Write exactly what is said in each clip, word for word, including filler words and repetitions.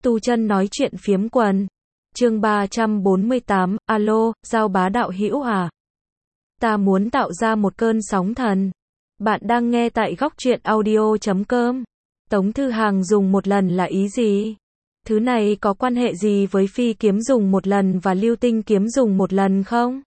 Tu chân nói chuyện phiếm quần. Chương ba trăm bốn mươi tám, alo, Giao Bá đạo hữu à? Ta muốn tạo ra một cơn sóng thần. Bạn đang nghe tại góc truyện audio chấm com. Tống Thư Hàng dùng một lần là ý gì? Thứ này có quan hệ gì với phi kiếm dùng một lần và lưu tinh kiếm dùng một lần không?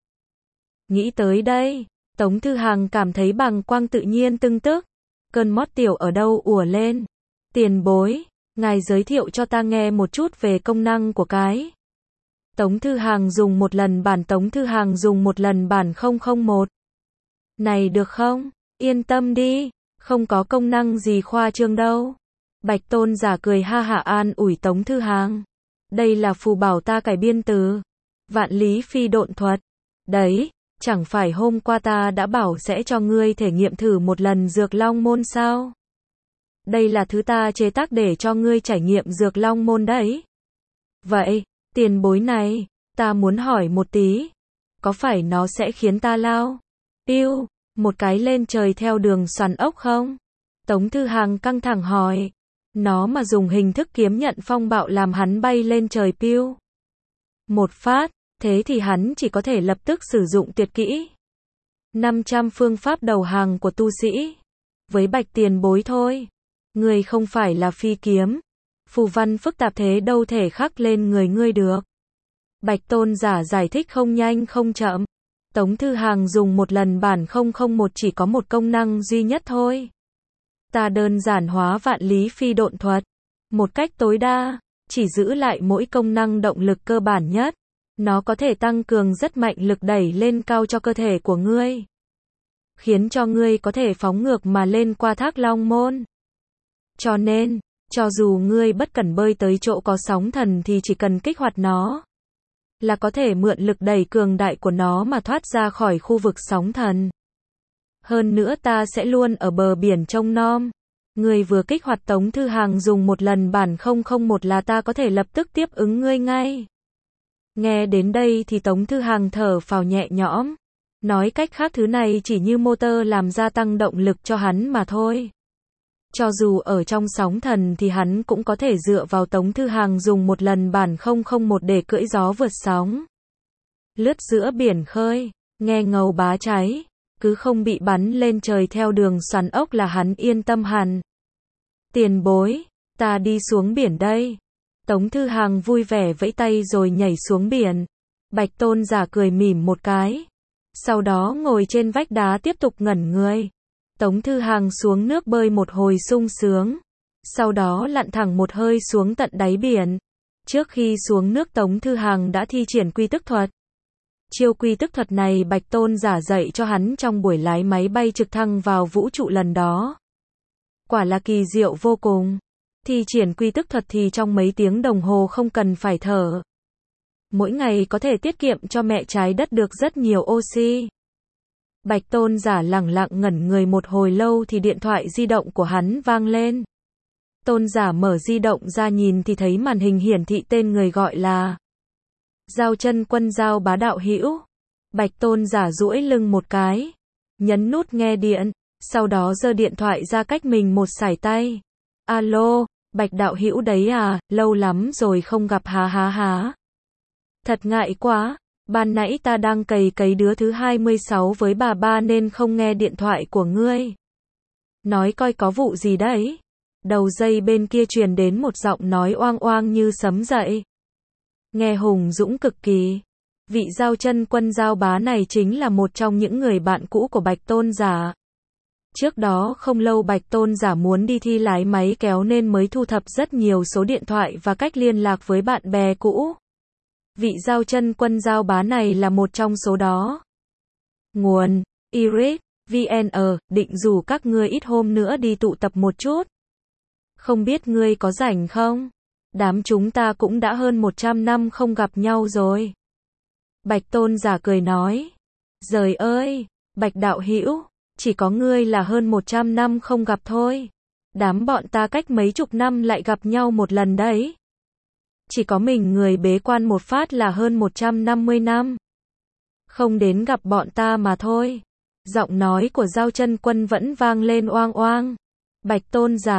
Nghĩ tới đây, Tống Thư Hàng cảm thấy bàng quang tự nhiên tưng tức. Cơn mót tiểu ở đâu ùa lên. Tiền bối, ngài giới thiệu cho ta nghe một chút về công năng của cái. Tống Thư Hàng dùng một lần bản Tống Thư Hàng dùng một lần bản không không một. Này được không? Yên tâm đi, không có công năng gì khoa trương đâu. Bạch Tôn giả cười ha hả an ủi Tống Thư Hàng. Đây là phù bảo ta cải biên từ Vạn Lý Phi Độn Thuật. Đấy, chẳng phải hôm qua ta đã bảo sẽ cho ngươi thể nghiệm thử một lần Dược Long Môn sao? Đây là thứ ta chế tác để cho ngươi trải nghiệm Dược Long Môn đấy. Vậy, tiền bối này, ta muốn hỏi một tí. Có phải nó sẽ khiến ta lao piu một cái lên trời theo đường xoắn ốc không? Tống Thư Hàng căng thẳng hỏi. Nó mà dùng hình thức kiếm nhận phong bạo làm hắn bay lên trời piu một phát, thế thì hắn chỉ có thể lập tức sử dụng tuyệt kỹ. năm trăm phương pháp đầu hàng của tu sĩ. Với Bạch tiền bối thôi. Người không phải là phi kiếm. Phù văn phức tạp thế đâu thể khắc lên người ngươi được. Bạch Tôn giả giải thích không nhanh không chậm. Tống Thư Hàng dùng một lần bản không không một chỉ có một công năng duy nhất thôi. Ta đơn giản hóa Vạn Lý Phi Độn Thuật. Một cách tối đa, chỉ giữ lại mỗi công năng động lực cơ bản nhất. Nó có thể tăng cường rất mạnh lực đẩy lên cao cho cơ thể của ngươi. Khiến cho ngươi có thể phóng ngược mà lên qua Thác Long Môn. Cho nên, cho dù ngươi bất cần bơi tới chỗ có sóng thần thì chỉ cần kích hoạt nó. Là có thể mượn lực đẩy cường đại của nó mà thoát ra khỏi khu vực sóng thần. Hơn nữa ta sẽ luôn ở bờ biển trông nom. Ngươi vừa kích hoạt Tống Thư Hàng dùng một lần bản không không một là ta có thể lập tức tiếp ứng ngươi ngay. Nghe đến đây thì Tống Thư Hàng thở phào nhẹ nhõm. Nói cách khác thứ này chỉ như motor làm gia tăng động lực cho hắn mà thôi. Cho dù ở trong sóng thần thì hắn cũng có thể dựa vào Tống Thư Hàng dùng một lần bản không không một để cưỡi gió vượt sóng. Lướt giữa biển khơi, nghe ngầu bá cháy, cứ không bị bắn lên trời theo đường xoắn ốc là hắn yên tâm hẳn. Tiền bối, ta đi xuống biển đây. Tống Thư Hàng vui vẻ vẫy tay rồi nhảy xuống biển. Bạch Tôn giả cười mỉm một cái. Sau đó ngồi trên vách đá tiếp tục ngẩn người. Tống Thư Hàng xuống nước bơi một hồi sung sướng. Sau đó lặn thẳng một hơi xuống tận đáy biển. Trước khi xuống nước Tống Thư Hàng đã thi triển quy tức thuật. Chiêu quy tức thuật này Bạch Tôn giả dạy cho hắn trong buổi lái máy bay trực thăng vào vũ trụ lần đó. Quả là kỳ diệu vô cùng. Thi triển quy tức thuật thì trong mấy tiếng đồng hồ không cần phải thở. Mỗi ngày có thể tiết kiệm cho mẹ trái đất được rất nhiều oxy. Bạch Tôn giả lẳng lặng ngẩn người một hồi lâu thì điện thoại di động của hắn vang lên. Tôn giả mở di động ra nhìn thì thấy màn hình hiển thị tên người gọi là Giao Chân Quân Giao Bá đạo hữu. Bạch Tôn giả duỗi lưng một cái, nhấn nút nghe điện, sau đó giơ điện thoại ra cách mình một sải tay. Alo, Bạch đạo hữu đấy à, lâu lắm rồi không gặp há há há. Thật ngại quá, ban nãy ta đang cày cấy đứa thứ hai mươi sáu với bà ba nên không nghe điện thoại của ngươi. Nói coi có vụ gì đấy. Đầu dây bên kia truyền đến một giọng nói oang oang như sấm dậy. Nghe hùng dũng cực kỳ. Vị Giao Chân Quân Giao Bá này chính là một trong những người bạn cũ của Bạch Tôn giả. Trước đó không lâu Bạch Tôn giả muốn đi thi lái máy kéo nên mới thu thập rất nhiều số điện thoại và cách liên lạc với bạn bè cũ. Vị Giao Chân Quân Giao Bá này là một trong số đó. Nguồn Iris vê en định rủ các ngươi ít hôm nữa đi tụ tập một chút. Không biết ngươi có rảnh không? Đám chúng ta cũng đã hơn một trăm năm không gặp nhau rồi. Bạch Tôn giả cười nói. Giời ơi, Bạch đạo hữu, chỉ có ngươi là hơn một trăm năm không gặp thôi. Đám bọn ta cách mấy chục năm lại gặp nhau một lần đấy. Chỉ có mình người bế quan một phát là hơn một trăm năm mươi năm. Không đến gặp bọn ta mà thôi. Giọng nói của Giao Chân Quân vẫn vang lên oang oang. Bạch Tôn giả,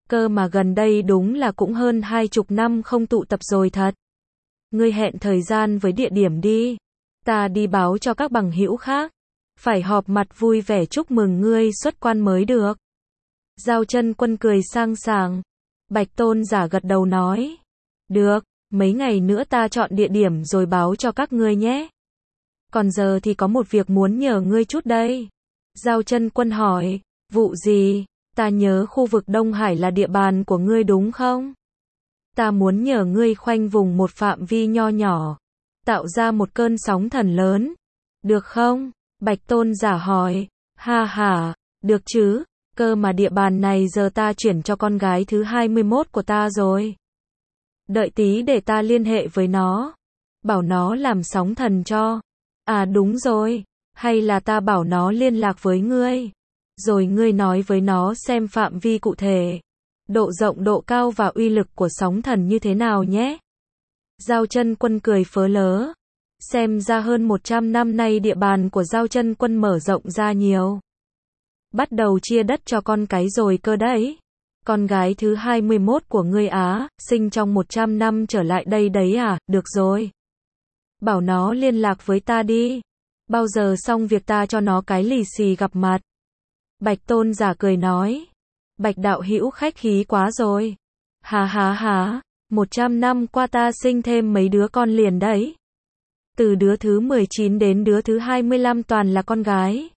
Cơ mà gần đây đúng là cũng hơn hai chục năm không tụ tập rồi thật. Ngươi hẹn thời gian với địa điểm đi. Ta đi báo cho các bằng hữu khác. Phải họp mặt vui vẻ chúc mừng ngươi xuất quan mới được. Giao Chân Quân cười sang sảng. Bạch Tôn Giả gật đầu nói. Được, mấy ngày nữa ta chọn địa điểm rồi báo cho các ngươi nhé. Còn giờ thì có một việc muốn nhờ ngươi chút đây. Giao Chân Quân hỏi, vụ gì? Ta nhớ khu vực Đông Hải là địa bàn của ngươi đúng không? Ta muốn nhờ ngươi khoanh vùng một phạm vi nho nhỏ, tạo ra một cơn sóng thần lớn. Được không? Bạch Tôn Giả hỏi. Ha ha, được chứ, cơ mà địa bàn này giờ ta chuyển cho con gái thứ hai mươi mốt của ta rồi. Đợi tí để ta liên hệ với nó. Bảo nó làm sóng thần cho. À đúng rồi, hay là ta bảo nó liên lạc với ngươi. Rồi ngươi nói với nó xem phạm vi cụ thể, độ rộng độ cao và uy lực của sóng thần như thế nào nhé. Giao Chân Quân cười phớ lớ. Xem ra hơn một trăm năm nay địa bàn của Giao Chân Quân mở rộng ra nhiều. Bắt đầu chia đất cho con cái rồi cơ đấy. Con gái thứ hai mươi mốt của ngươi á, sinh trong một trăm năm trở lại đây đấy à, được rồi. Bảo nó liên lạc với ta đi. Bao giờ xong việc ta cho nó cái lì xì gặp mặt. Bạch Tôn Giả cười nói. Bạch đạo hữu khách khí quá rồi. Hà hà hà, một trăm năm qua ta sinh thêm mấy đứa con liền đấy. Từ đứa thứ mười chín đến đứa thứ hai mươi lăm toàn là con gái.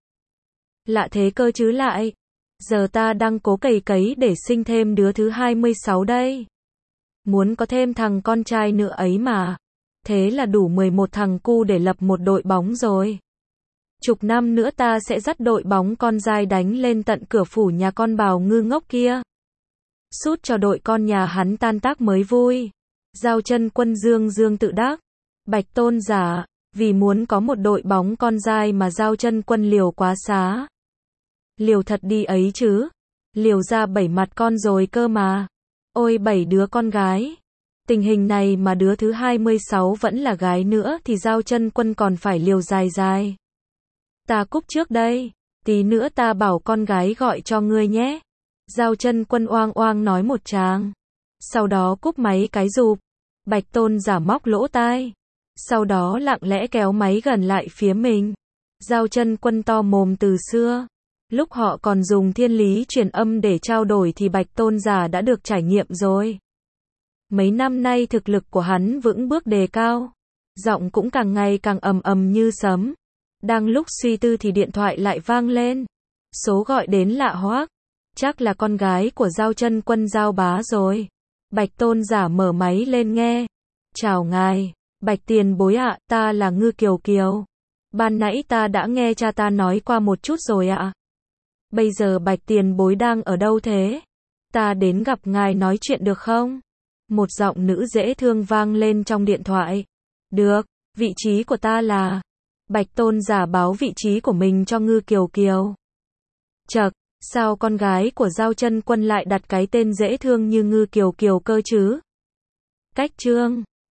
Lạ thế cơ chứ lại. Giờ ta đang cố cày cấy để sinh thêm đứa thứ hai mươi sáu đây. Muốn có thêm thằng con trai nữa ấy mà. Thế là đủ mười một thằng cu để lập một đội bóng rồi. Chục năm nữa ta sẽ dắt đội bóng con dai đánh lên tận cửa phủ nhà con Bào Ngư ngốc kia. Sút cho đội con nhà hắn tan tác mới vui. Giao Chân Quân dương dương tự đắc. Bạch Tôn Giả, vì muốn có một đội bóng con dai mà Giao Chân Quân liều quá xá. Liều thật đi ấy chứ. Liều ra bảy mặt con rồi cơ mà. Ôi bảy đứa con gái. Tình hình này mà đứa thứ hai mươi sáu vẫn là gái nữa thì Giao Chân Quân còn phải liều dài dài. Ta cúp trước đây. Tí nữa ta bảo con gái gọi cho ngươi nhé. Giao Chân Quân oang oang nói một tràng. Sau đó cúp máy cái rụp. Bạch Tôn Giả móc lỗ tai. Sau đó lặng lẽ kéo máy gần lại phía mình. Giao Chân Quân to mồm từ xưa. Lúc họ còn dùng thiên lý truyền âm để trao đổi thì Bạch Tôn Giả đã được trải nghiệm rồi. Mấy năm nay thực lực của hắn vững bước đề cao. Giọng cũng càng ngày càng ầm ầm như sấm. Đang lúc suy tư thì điện thoại lại vang lên. Số gọi đến lạ hoắc. Chắc là con gái của Giao Chân Quân Giao Bá rồi. Bạch Tôn Giả mở máy lên nghe. Chào ngài, Bạch tiền bối ạ, ta là Ngư Kiều Kiều. Ban nãy ta đã nghe cha ta nói qua một chút rồi ạ. Bây giờ Bạch tiền bối đang ở đâu thế? Ta đến gặp ngài nói chuyện được không? Một giọng nữ dễ thương vang lên trong điện thoại. Được, vị trí của ta là... Bạch Tôn Giả báo vị trí của mình cho Ngư Kiều Kiều. Chậc, sao con gái của Giao Chân Quân lại đặt cái tên dễ thương như Ngư Kiều Kiều cơ chứ? Cách chương